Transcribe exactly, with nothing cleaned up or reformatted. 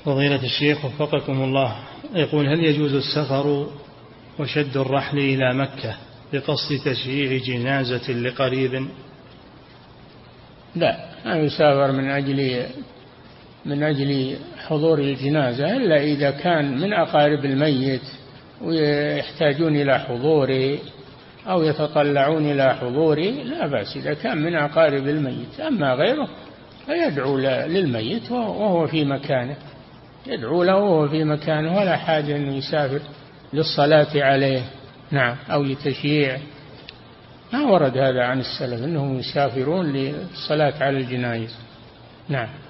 فضيلة الشيخ وفقكم الله، يقول: هل يجوز السفر وشد الرحل إلى مكة بقصد تشييع جنازة لقريب؟ لا، ما يسافر من أجل من أجل حضور الجنازة إلا إذا كان من أقارب الميت ويحتاجون إلى حضوره أو يتطلعون إلى حضوره، لا بأس إذا كان من أقارب الميت. أما غيره فيدعو للميت وهو في مكانه، يدعو له وهو في مكانه، ولا حاجة أن يسافر للصلاة عليه نعم أو لتشييع. ما ورد هذا عن السلف أنهم يسافرون للصلاة على الجنائز. نعم.